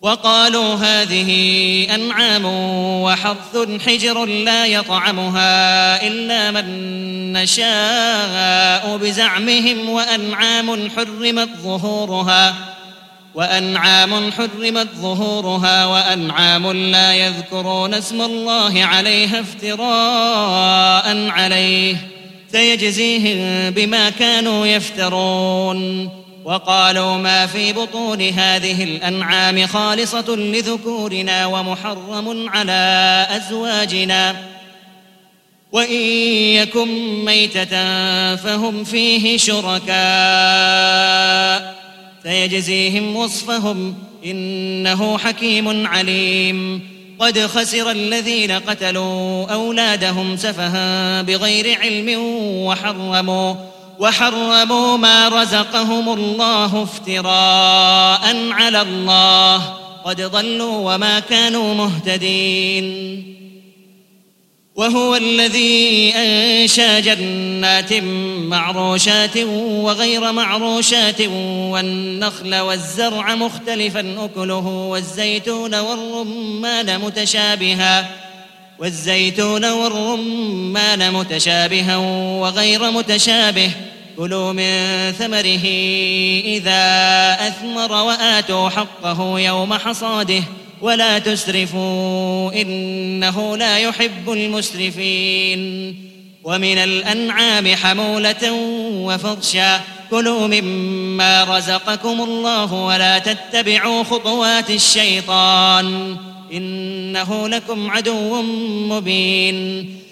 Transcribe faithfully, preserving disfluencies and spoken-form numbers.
وقالوا هذه أنعام وحرث حجر لا يطعمها إلا من نشاء بزعمهم وأنعام حرمت ظهورها وأنعام حرمت ظهورها وأنعام لا يذكرون اسم الله عليها افتراء عليه سيجزيهم بما كانوا يفترون. وقالوا ما في بطون هذه الأنعام خالصة لذكورنا ومحرم على أزواجنا وإن يكن ميتة فهم فيه شركاء سيجزيهم وصفهم إنه حكيم عليم. قد خسر الذين قتلوا أولادهم سفها بغير علم وحرموا وحرموا ما رزقهم الله افتراء على الله قد ضلوا وما كانوا مهتدين. وهو الذي أنشأ جنات معروشات وغير معروشات والنخل والزرع مختلفا أكله والزيتون والرمان متشابها والزيتون والرمان متشابها وغير متشابه كلوا من ثمره إذا أثمر وآتوا حقه يوم حصاده ولا تسرفوا إنه لا يحب المسرفين. ومن الأنعام حمولة وفرشا كلوا مما رزقكم الله ولا تتبعوا خطوات الشيطان إنه لكم عدو مبين.